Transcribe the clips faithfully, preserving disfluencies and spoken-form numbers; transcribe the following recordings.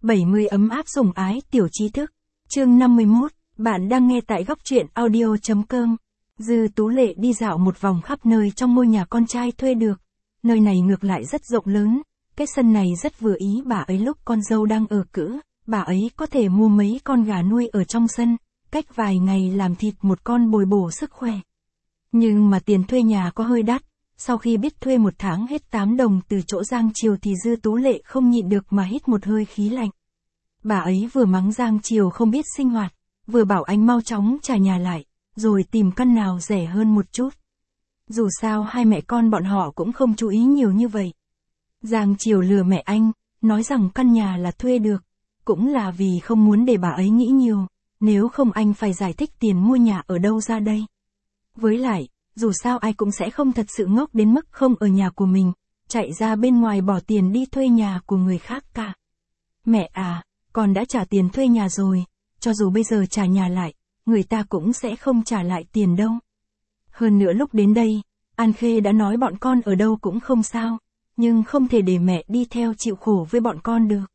bảy mươi ấm áp sủng ái tiểu trí thức. Chương năm mươi mốt, bạn đang nghe tại góc truyện audio chấm com. Dư Tú Lệ đi dạo một vòng khắp nơi trong ngôi nhà con trai thuê được. Nơi này ngược lại rất rộng lớn, cái sân này rất vừa ý bà ấy lúc con dâu đang ở cữ, bà ấy có thể mua mấy con gà nuôi ở trong sân, cách vài ngày làm thịt một con bồi bổ sức khỏe. Nhưng mà tiền thuê nhà có hơi đắt, sau khi biết thuê một tháng hết tám đồng từ chỗ Giang Triều thì Dư Tú Lệ không nhịn được mà hít một hơi khí lạnh. Bà ấy vừa mắng Giang Triều không biết sinh hoạt, vừa bảo anh mau chóng trả nhà lại, rồi tìm căn nào rẻ hơn một chút. Dù sao hai mẹ con bọn họ cũng không chú ý nhiều như vậy. Giang Triều lừa mẹ anh, nói rằng căn nhà là thuê được, cũng là vì không muốn để bà ấy nghĩ nhiều, nếu không anh phải giải thích tiền mua nhà ở đâu ra đây. Với lại, dù sao ai cũng sẽ không thật sự ngốc đến mức không ở nhà của mình, chạy ra bên ngoài bỏ tiền đi thuê nhà của người khác cả. Mẹ à, con đã trả tiền thuê nhà rồi, cho dù bây giờ trả nhà lại, người ta cũng sẽ không trả lại tiền đâu. Hơn nữa lúc đến đây, An Khê đã nói bọn con ở đâu cũng không sao, nhưng không thể để mẹ đi theo chịu khổ với bọn con được.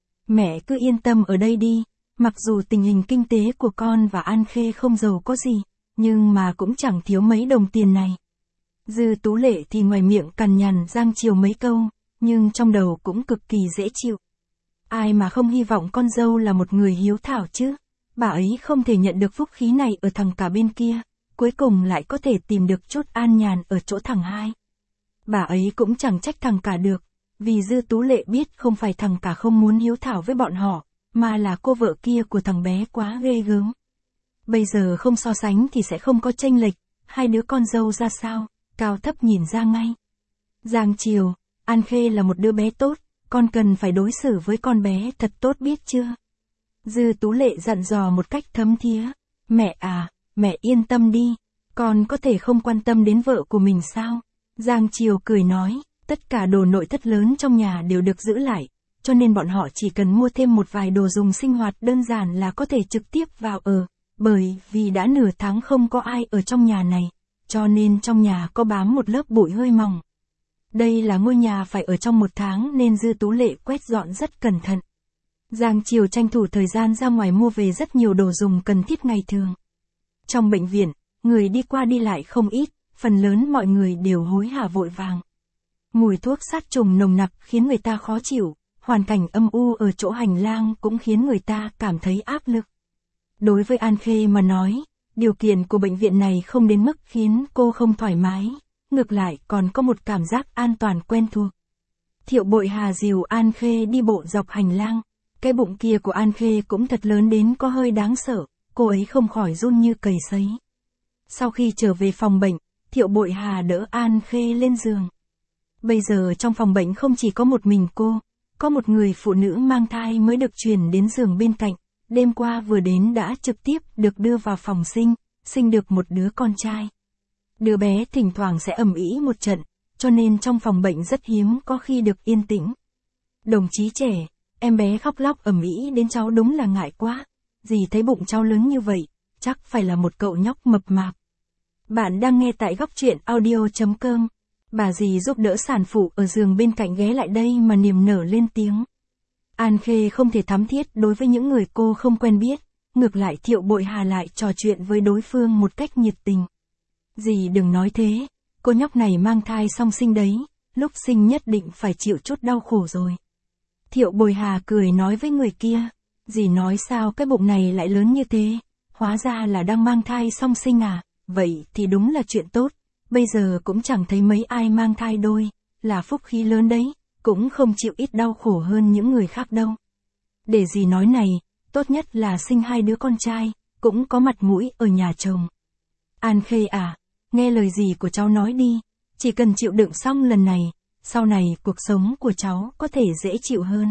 Mẹ cứ yên tâm ở đây đi, mặc dù tình hình kinh tế của con và An Khê không giàu có gì, nhưng mà cũng chẳng thiếu mấy đồng tiền này. Dư Tú Lệ thì ngoài miệng cằn nhằn Giang Triều mấy câu, nhưng trong đầu cũng cực kỳ dễ chịu. Ai mà không hy vọng con dâu là một người hiếu thảo chứ, bà ấy không thể nhận được phúc khí này ở thằng cả bên kia, cuối cùng lại có thể tìm được chút an nhàn ở chỗ thằng hai. Bà ấy cũng chẳng trách thằng cả được, vì Dư Tú Lệ biết không phải thằng cả không muốn hiếu thảo với bọn họ, mà là cô vợ kia của thằng bé quá ghê gớm. Bây giờ không so sánh thì sẽ không có chênh lệch, hai đứa con dâu ra sao, cao thấp nhìn ra ngay. Giang Triều, An Khê là một đứa bé tốt, con cần phải đối xử với con bé thật tốt biết chưa? Dư Tú Lệ dặn dò một cách thấm thía. Mẹ à, mẹ yên tâm đi, con có thể không quan tâm đến vợ của mình sao? Giang Triều cười nói, tất cả đồ nội thất lớn trong nhà đều được giữ lại, cho nên bọn họ chỉ cần mua thêm một vài đồ dùng sinh hoạt đơn giản là có thể trực tiếp vào ở. Bởi vì đã nửa tháng không có ai ở trong nhà này, cho nên trong nhà có bám một lớp bụi hơi mỏng. Đây là ngôi nhà phải ở trong một tháng nên Dư Tú Lệ quét dọn rất cẩn thận. Giang Triều tranh thủ thời gian ra ngoài mua về rất nhiều đồ dùng cần thiết ngày thường. Trong bệnh viện, người đi qua đi lại không ít, phần lớn mọi người đều hối hả vội vàng. Mùi thuốc sát trùng nồng nặc khiến người ta khó chịu, hoàn cảnh âm u ở chỗ hành lang cũng khiến người ta cảm thấy áp lực. Đối với An Khê mà nói, điều kiện của bệnh viện này không đến mức khiến cô không thoải mái, ngược lại còn có một cảm giác an toàn quen thuộc. Thiệu Bội Hà dìu An Khê đi bộ dọc hành lang, cái bụng kia của An Khê cũng thật lớn đến có hơi đáng sợ, cô ấy không khỏi run như cầy sấy. Sau khi trở về phòng bệnh, Thiệu Bội Hà đỡ An Khê lên giường. Bây giờ trong phòng bệnh không chỉ có một mình cô, có một người phụ nữ mang thai mới được chuyển đến giường bên cạnh. Đêm qua vừa đến đã trực tiếp được đưa vào phòng sinh, sinh được một đứa con trai. Đứa bé thỉnh thoảng sẽ ầm ĩ một trận, cho nên trong phòng bệnh rất hiếm có khi được yên tĩnh. Đồng chí trẻ, em bé khóc lóc ầm ĩ đến cháu đúng là ngại quá, dì thấy bụng cháu lớn như vậy, chắc phải là một cậu nhóc mập mạp. Bạn đang nghe tại góc truyện audio chấm com. Bà dì giúp đỡ sản phụ ở giường bên cạnh ghé lại đây mà niềm nở lên tiếng. An Khê không thể thắm thiết đối với những người cô không quen biết, ngược lại Thiệu Bội Hà lại trò chuyện với đối phương một cách nhiệt tình. Dì đừng nói thế, cô nhóc này mang thai song sinh đấy, lúc sinh nhất định phải chịu chút đau khổ rồi. Thiệu Bội Hà cười nói với người kia, dì nói sao cái bụng này lại lớn như thế, hóa ra là đang mang thai song sinh à, vậy thì đúng là chuyện tốt, bây giờ cũng chẳng thấy mấy ai mang thai đôi, là phúc khí lớn đấy. Cũng không chịu ít đau khổ hơn những người khác đâu. Để gì nói này, tốt nhất là sinh hai đứa con trai, cũng có mặt mũi ở nhà chồng. An Khê à, nghe lời dì của cháu nói đi, chỉ cần chịu đựng xong lần này, sau này cuộc sống của cháu có thể dễ chịu hơn.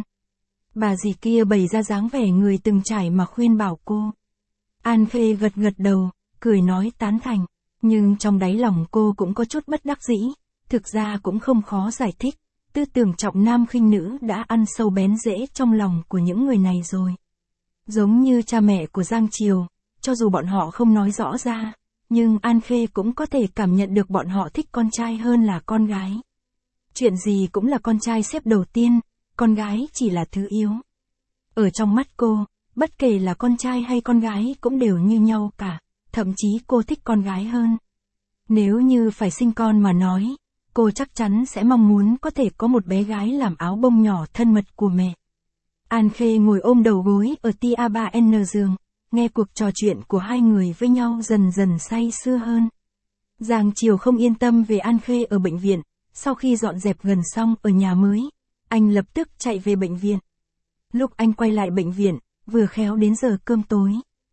Bà dì kia bày ra dáng vẻ người từng trải mà khuyên bảo cô. An Khê gật gật đầu, cười nói tán thành, nhưng trong đáy lòng cô cũng có chút bất đắc dĩ, thực ra cũng không khó giải thích. Tư tưởng trọng nam khinh nữ đã ăn sâu bén rễ trong lòng của những người này rồi. Giống như cha mẹ của Giang Triều, cho dù bọn họ không nói rõ ra, nhưng An Khê cũng có thể cảm nhận được bọn họ thích con trai hơn là con gái. Chuyện gì cũng là con trai xếp đầu tiên, con gái chỉ là thứ yếu. Ở trong mắt cô, bất kể là con trai hay con gái cũng đều như nhau cả, thậm chí cô thích con gái hơn. Nếu như phải sinh con mà nói, cô chắc chắn sẽ mong muốn có thể có một bé gái làm áo bông nhỏ thân mật của mẹ. An Khê ngồi ôm đầu gối ở T A ba N giường, nghe cuộc trò chuyện của hai người với nhau dần dần say sưa hơn. Giang Triều không yên tâm về An Khê ở bệnh viện, sau khi dọn dẹp gần xong ở nhà mới, anh lập tức chạy về bệnh viện. Lúc anh quay lại bệnh viện, vừa khéo đến giờ cơm tối.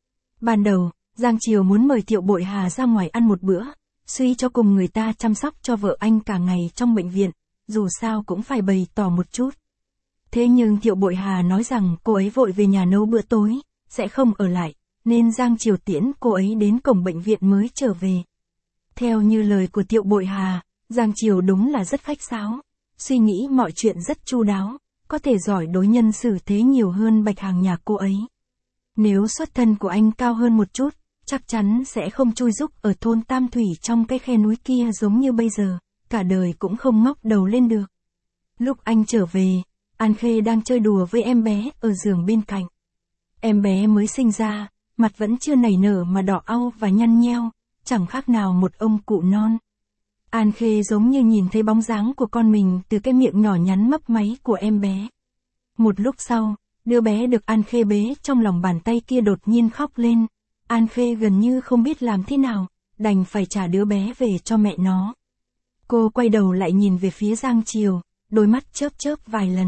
Ban đầu, Giang Triều muốn mời Thiệu Bội Hà ra ngoài ăn một bữa, suy cho cùng người ta chăm sóc cho vợ anh cả ngày trong bệnh viện, dù sao cũng phải bày tỏ một chút. Thế nhưng Thiệu Bội Hà nói rằng cô ấy vội về nhà nấu bữa tối, sẽ không ở lại, nên Giang Triều tiễn cô ấy đến cổng bệnh viện mới trở về. Theo như lời của Thiệu Bội Hà, Giang Triều đúng là rất khách sáo, suy nghĩ mọi chuyện rất chu đáo, có thể giỏi đối nhân xử thế nhiều hơn Bạch Hàng nhà cô ấy. Nếu xuất thân của anh cao hơn một chút, chắc chắn sẽ không chui rúc ở thôn Tam Thủy trong cái khe núi kia giống như bây giờ, cả đời cũng không ngóc đầu lên được. Lúc anh trở về, An Khê đang chơi đùa với em bé ở giường bên cạnh. Em bé mới sinh ra, mặt vẫn chưa nảy nở mà đỏ au và nhăn nheo, chẳng khác nào một ông cụ non. An Khê giống như nhìn thấy bóng dáng của con mình từ cái miệng nhỏ nhắn mấp máy của em bé. Một lúc sau, đứa bé được An Khê bế trong lòng bàn tay kia đột nhiên khóc lên. An Khê gần như không biết làm thế nào, đành phải trả đứa bé về cho mẹ nó. Cô quay đầu lại nhìn về phía Giang Triều, đôi mắt chớp chớp vài lần.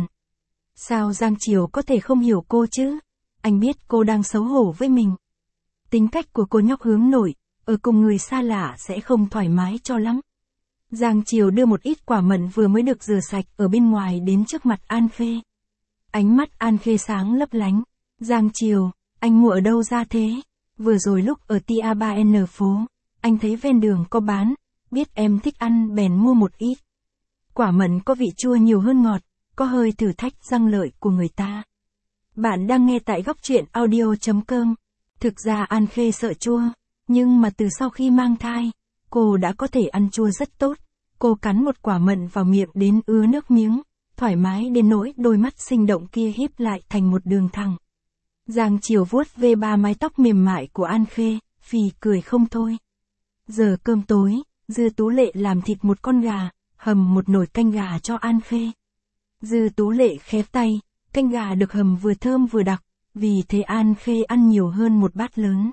Sao Giang Triều có thể không hiểu cô chứ? Anh biết cô đang xấu hổ với mình. Tính cách của cô nhóc hướng nội, ở cùng người xa lạ sẽ không thoải mái cho lắm. Giang Triều đưa một ít quả mận vừa mới được rửa sạch ở bên ngoài đến trước mặt An Khê. Ánh mắt An Khê sáng lấp lánh. Giang Triều, anh mua ở đâu ra thế? Vừa rồi lúc ở T A ba N phố, anh thấy ven đường có bán, biết em thích ăn bèn mua một ít. Quả mận có vị chua nhiều hơn ngọt, có hơi thử thách răng lợi của người ta. Bạn đang nghe tại góc truyện audio chấm com. Thực ra An Khê sợ chua, nhưng mà từ sau khi mang thai, cô đã có thể ăn chua rất tốt. Cô cắn một quả mận vào miệng đến ứa nước miếng, thoải mái đến nỗi đôi mắt sinh động kia híp lại thành một đường thẳng. Giang Triều vuốt ve ba mái tóc mềm mại của An Khê, phì cười không thôi. Giờ cơm tối, Dư Tú Lệ làm thịt một con gà, hầm một nồi canh gà cho An Khê. Dư Tú Lệ khép tay, canh gà được hầm vừa thơm vừa đặc, vì thế An Khê ăn nhiều hơn một bát lớn.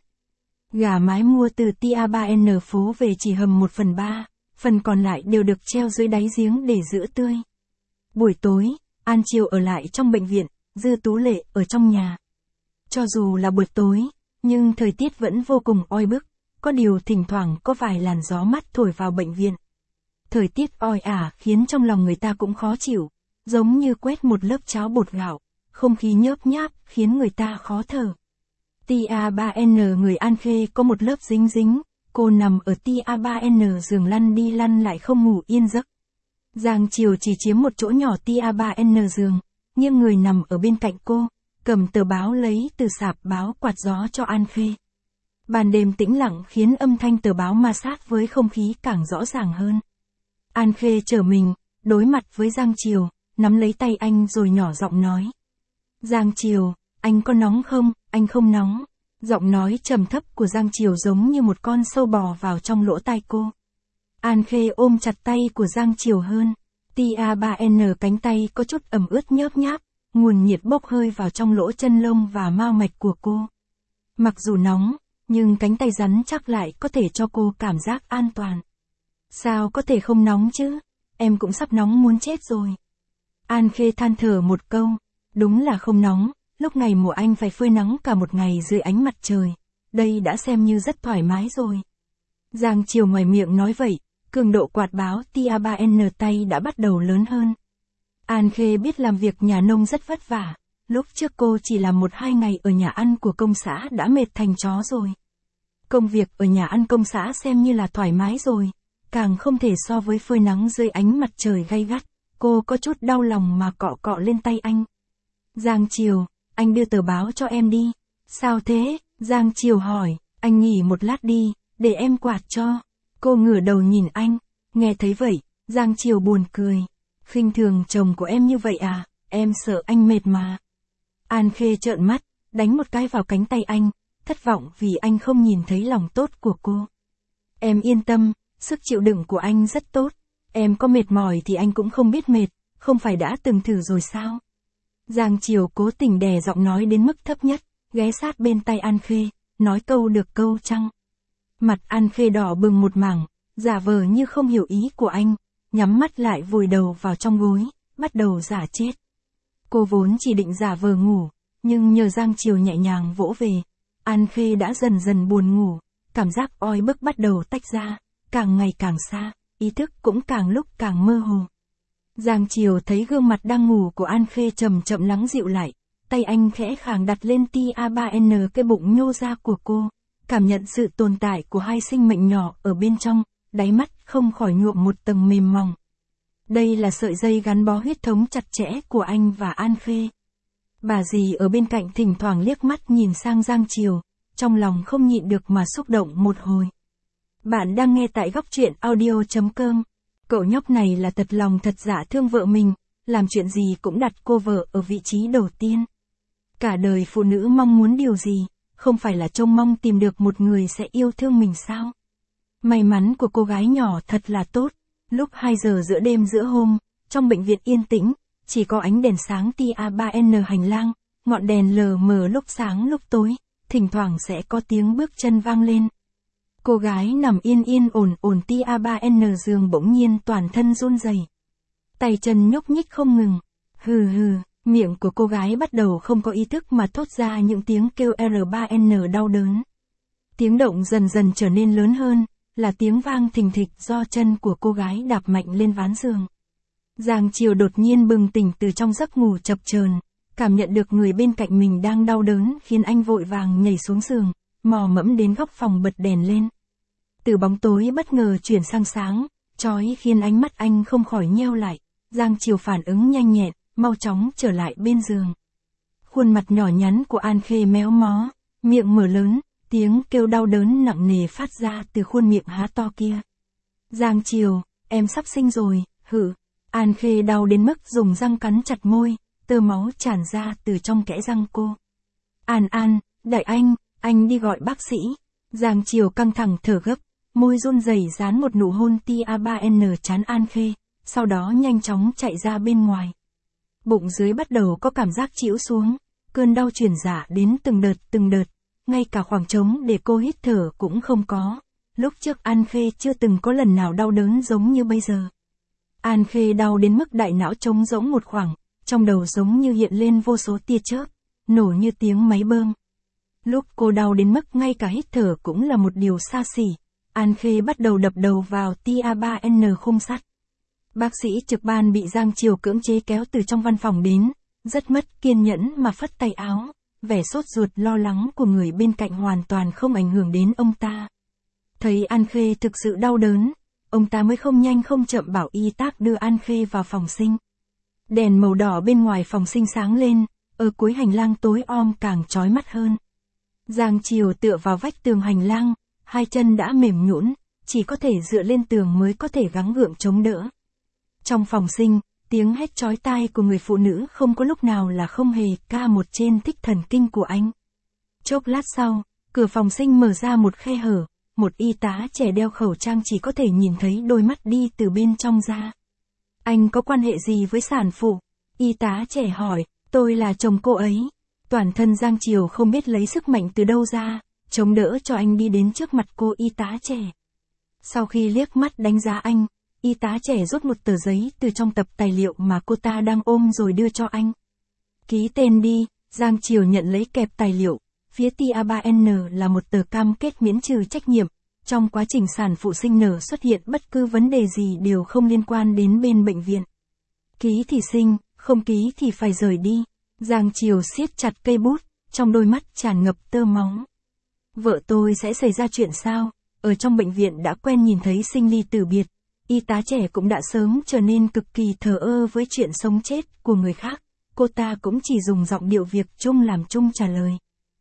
Gà mái mua từ T A ba N phố về chỉ hầm một phần ba, phần còn lại đều được treo dưới đáy giếng để giữ tươi. Buổi tối, An Triều ở lại trong bệnh viện, Dư Tú Lệ ở trong nhà. Cho dù là buổi tối, nhưng thời tiết vẫn vô cùng oi bức, có điều thỉnh thoảng có vài làn gió mát thổi vào bệnh viện. Thời tiết oi ả khiến trong lòng người ta cũng khó chịu, giống như quét một lớp cháo bột gạo, không khí nhớp nháp khiến người ta khó thở. T A ba N người An Khê có một lớp dính dính, cô nằm ở T A ba N giường lăn đi lăn lại không ngủ yên giấc. Giang Triều chỉ chiếm một chỗ nhỏ T A ba N giường, nhưng người nằm ở bên cạnh cô, cầm tờ báo lấy từ sạp báo quạt gió cho An Khê. Ban đêm tĩnh lặng khiến âm thanh tờ báo ma sát với không khí càng rõ ràng hơn. An Khê trở mình, đối mặt với Giang Triều, nắm lấy tay anh rồi nhỏ giọng nói. Giang Triều, anh có nóng không? Anh không nóng. Giọng nói trầm thấp của Giang Triều giống như một con sâu bò vào trong lỗ tai cô. An Khê ôm chặt tay của Giang Triều hơn. T A ba N cánh tay có chút ẩm ướt nhớp nháp, nguồn nhiệt bốc hơi vào trong lỗ chân lông và mao mạch của cô. Mặc dù nóng, nhưng cánh tay rắn chắc lại có thể cho cô cảm giác an toàn. Sao có thể không nóng chứ? Em cũng sắp nóng muốn chết rồi. An Khê than thở một câu. Đúng là không nóng, lúc ngày mùa anh phải phơi nắng cả một ngày dưới ánh mặt trời. Đây đã xem như rất thoải mái rồi. Giang Triều ngoài miệng nói vậy, cường độ quạt báo T A ba N tay đã bắt đầu lớn hơn. An Khê biết làm việc nhà nông rất vất vả, lúc trước cô chỉ làm một hai ngày ở nhà ăn của công xã đã mệt thành chó rồi. Công việc ở nhà ăn công xã xem như là thoải mái rồi, càng không thể so với phơi nắng dưới ánh mặt trời gay gắt. Cô có chút đau lòng mà cọ cọ lên tay anh. Giang Triều, anh đưa tờ báo cho em đi. Sao thế? Giang Triều hỏi, anh nghỉ một lát đi, để em quạt cho. Cô ngửa đầu nhìn anh, nghe thấy vậy, Giang Triều buồn cười. Khinh thường chồng của em như vậy à, em sợ anh mệt mà. An Khê trợn mắt, đánh một cái vào cánh tay anh, thất vọng vì anh không nhìn thấy lòng tốt của cô. Em yên tâm, sức chịu đựng của anh rất tốt. Em có mệt mỏi thì anh cũng không biết mệt, không phải đã từng thử rồi sao? Giang Triều cố tình đè giọng nói đến mức thấp nhất, ghé sát bên tay An Khê, nói câu được câu chăng. Mặt An Khê đỏ bừng một mảng, giả vờ như không hiểu ý của anh, nhắm mắt lại vùi đầu vào trong gối, bắt đầu giả chết. Cô vốn chỉ định giả vờ ngủ, nhưng nhờ Giang Triều nhẹ nhàng vỗ về, An Khê đã dần dần buồn ngủ, cảm giác oi bức bắt đầu tách ra, càng ngày càng xa, ý thức cũng càng lúc càng mơ hồ. Giang Triều thấy gương mặt đang ngủ của An Khê chậm chậm lắng dịu lại, tay anh khẽ khàng đặt lên T A ba N cái bụng nhô ra của cô, cảm nhận sự tồn tại của hai sinh mệnh nhỏ ở bên trong, đáy mắt không khỏi nhuộm một tầng mềm mỏng. Đây là sợi dây gắn bó huyết thống chặt chẽ của anh và An Khê. Bà dì ở bên cạnh thỉnh thoảng liếc mắt nhìn sang Giang Triều, trong lòng không nhịn được mà xúc động một hồi. Bạn đang nghe tại góc truyện audio chấm com. Cậu nhóc này là thật lòng thật dạ thương vợ mình, làm chuyện gì cũng đặt cô vợ ở vị trí đầu tiên. Cả đời phụ nữ mong muốn điều gì, không phải là trông mong tìm được một người sẽ yêu thương mình sao? May mắn của cô gái nhỏ thật là tốt, lúc hai giờ giữa đêm giữa hôm, trong bệnh viện yên tĩnh, chỉ có ánh đèn sáng T A ba N hành lang, ngọn đèn lờ mờ lúc sáng lúc tối, thỉnh thoảng sẽ có tiếng bước chân vang lên. Cô gái nằm yên yên ổn ổn T A ba N giường bỗng nhiên toàn thân run rẩy, tay chân nhúc nhích không ngừng. Hừ hừ, miệng của cô gái bắt đầu không có ý thức mà thốt ra những tiếng kêu R ba N đau đớn. Tiếng động dần dần trở nên lớn hơn, là tiếng vang thình thịch do chân của cô gái đạp mạnh lên ván giường. Giang Triều đột nhiên bừng tỉnh từ trong giấc ngủ chập chờn, cảm nhận được người bên cạnh mình đang đau đớn khiến anh vội vàng nhảy xuống giường, mò mẫm đến góc phòng bật đèn lên. Từ bóng tối bất ngờ chuyển sang sáng, chói khiến ánh mắt anh không khỏi nheo lại. Giang Triều phản ứng nhanh nhẹn, mau chóng trở lại bên giường. Khuôn mặt nhỏ nhắn của An Khê méo mó, miệng mở lớn, tiếng kêu đau đớn nặng nề phát ra từ khuôn miệng há to kia. Giang Triều, em sắp sinh rồi, hử. An Khê đau đến mức dùng răng cắn chặt môi, tơ máu tràn ra từ trong kẽ răng cô. An An, đại anh, anh đi gọi bác sĩ. Giang Triều căng thẳng thở gấp, môi run rẩy dán một nụ hôn T A ba N trán An Khê, sau đó nhanh chóng chạy ra bên ngoài. Bụng dưới bắt đầu có cảm giác chĩu xuống, cơn đau truyền dạ đến từng đợt từng đợt, ngay cả khoảng trống để cô hít thở cũng không có. Lúc trước An Khê chưa từng có lần nào đau đớn giống như bây giờ. An Khê đau đến mức đại não trống rỗng một khoảng, trong đầu giống như hiện lên vô số tia chớp, nổ như tiếng máy bơm. Lúc cô đau đến mức ngay cả hít thở cũng là một điều xa xỉ, An Khê bắt đầu đập đầu vào T A ba N khung sắt. Bác sĩ trực ban bị Giang Triều cưỡng chế kéo từ trong văn phòng đến, rất mất kiên nhẫn mà phất tay áo, vẻ sốt ruột lo lắng của người bên cạnh hoàn toàn không ảnh hưởng đến ông ta. Thấy An Khê thực sự đau đớn, ông ta mới không nhanh không chậm bảo y tá đưa An Khê vào phòng sinh. Đèn màu đỏ bên ngoài phòng sinh sáng lên, ở cuối hành lang tối om càng chói mắt hơn. Giang Triều tựa vào vách tường hành lang, hai chân đã mềm nhũn, chỉ có thể dựa lên tường mới có thể gắng gượng chống đỡ. Trong phòng sinh, tiếng hét chói tai của người phụ nữ không có lúc nào là không hề ca một trên thích thần kinh của anh. Chốc lát sau, cửa phòng sinh mở ra một khe hở, một y tá trẻ đeo khẩu trang chỉ có thể nhìn thấy đôi mắt đi từ bên trong ra. Anh có quan hệ gì với sản phụ? Y tá trẻ hỏi, tôi là chồng cô ấy. Toàn thân Giang Triều không biết lấy sức mạnh từ đâu ra, chống đỡ cho anh đi đến trước mặt cô y tá trẻ. Sau khi liếc mắt đánh giá anh, y tá trẻ rút một tờ giấy từ trong tập tài liệu mà cô ta đang ôm rồi đưa cho anh. Ký tên đi. Giang Triều nhận lấy kẹp tài liệu, phía T A ba N là một tờ cam kết miễn trừ trách nhiệm. Trong quá trình sản phụ sinh nở xuất hiện bất cứ vấn đề gì đều không liên quan đến bên bệnh viện. Ký thì sinh, không ký thì phải rời đi. Giang Triều siết chặt cây bút, trong đôi mắt tràn ngập tơ máu. Vợ tôi sẽ xảy ra chuyện sao? Ở trong bệnh viện đã quen nhìn thấy sinh ly tử biệt. Y tá trẻ cũng đã sớm trở nên cực kỳ thờ ơ với chuyện sống chết của người khác. Cô ta cũng chỉ dùng giọng điệu việc chung làm chung trả lời.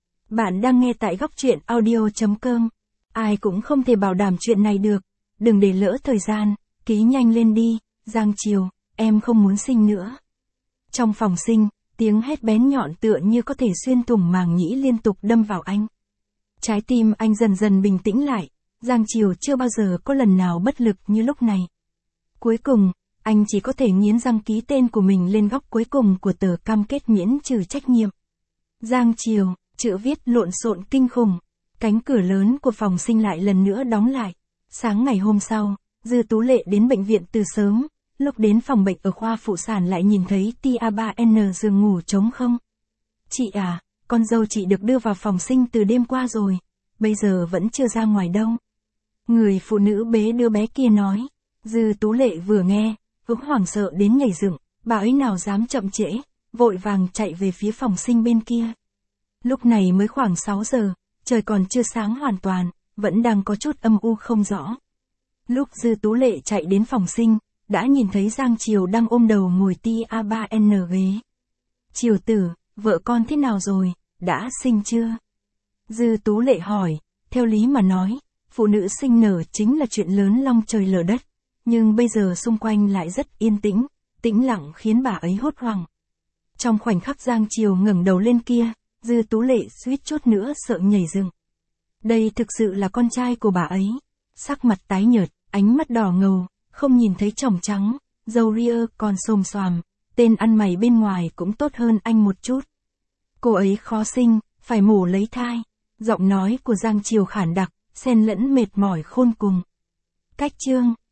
Bạn đang nghe tại góc truyện audio chấm com. Ai cũng không thể bảo đảm chuyện này được. Đừng để lỡ thời gian, ký nhanh lên đi. Giang Triều, em không muốn sinh nữa. Trong phòng sinh, Tiếng hét bén nhọn tựa như có thể xuyên thủng màng nhĩ liên tục đâm vào anh. Trái tim anh dần dần bình tĩnh lại, Giang Triều chưa bao giờ có lần nào bất lực như lúc này. Cuối cùng, anh chỉ có thể nghiến răng ký tên của mình lên góc cuối cùng của tờ cam kết miễn trừ trách nhiệm. Giang Triều, chữ viết lộn xộn kinh khủng. Cánh cửa lớn của phòng sinh lại lần nữa đóng lại. Sáng ngày hôm sau, Dư Tú Lệ đến bệnh viện từ sớm, lúc đến phòng bệnh ở khoa phụ sản lại nhìn thấy T A ba N giường ngủ trống không. Chị à, con dâu chị được đưa vào phòng sinh từ đêm qua rồi, bây giờ vẫn chưa ra ngoài đâu. Người phụ nữ bế đứa bé kia nói. Dư Tú Lệ vừa nghe, cũng hoảng sợ đến nhảy dựng, bà ấy nào dám chậm trễ, vội vàng chạy về phía phòng sinh bên kia. Lúc này mới khoảng sáu giờ, trời còn chưa sáng hoàn toàn, vẫn đang có chút âm u không rõ. Lúc Dư Tú Lệ chạy đến phòng sinh, đã nhìn thấy Giang Triều đang ôm đầu ngồi T A ba N ghế. Triều tử, vợ con thế nào rồi, đã sinh chưa? Dư Tú Lệ hỏi, theo lý mà nói, phụ nữ sinh nở chính là chuyện lớn long trời lở đất, nhưng bây giờ xung quanh lại rất yên tĩnh, tĩnh lặng khiến bà ấy hốt hoảng. Trong khoảnh khắc Giang Triều ngẩng đầu lên kia, Dư Tú Lệ suýt chút nữa sợ nhảy dựng. Đây thực sự là con trai của bà ấy. Sắc mặt tái nhợt, ánh mắt đỏ ngầu, không nhìn thấy tròng trắng, râu ria còn xồm xoàm, tên ăn mày bên ngoài cũng tốt hơn anh một chút. Cô ấy khó sinh, phải mổ lấy thai. Giọng nói của Giang Triều khản đặc, xen lẫn mệt mỏi khôn cùng. Cách chương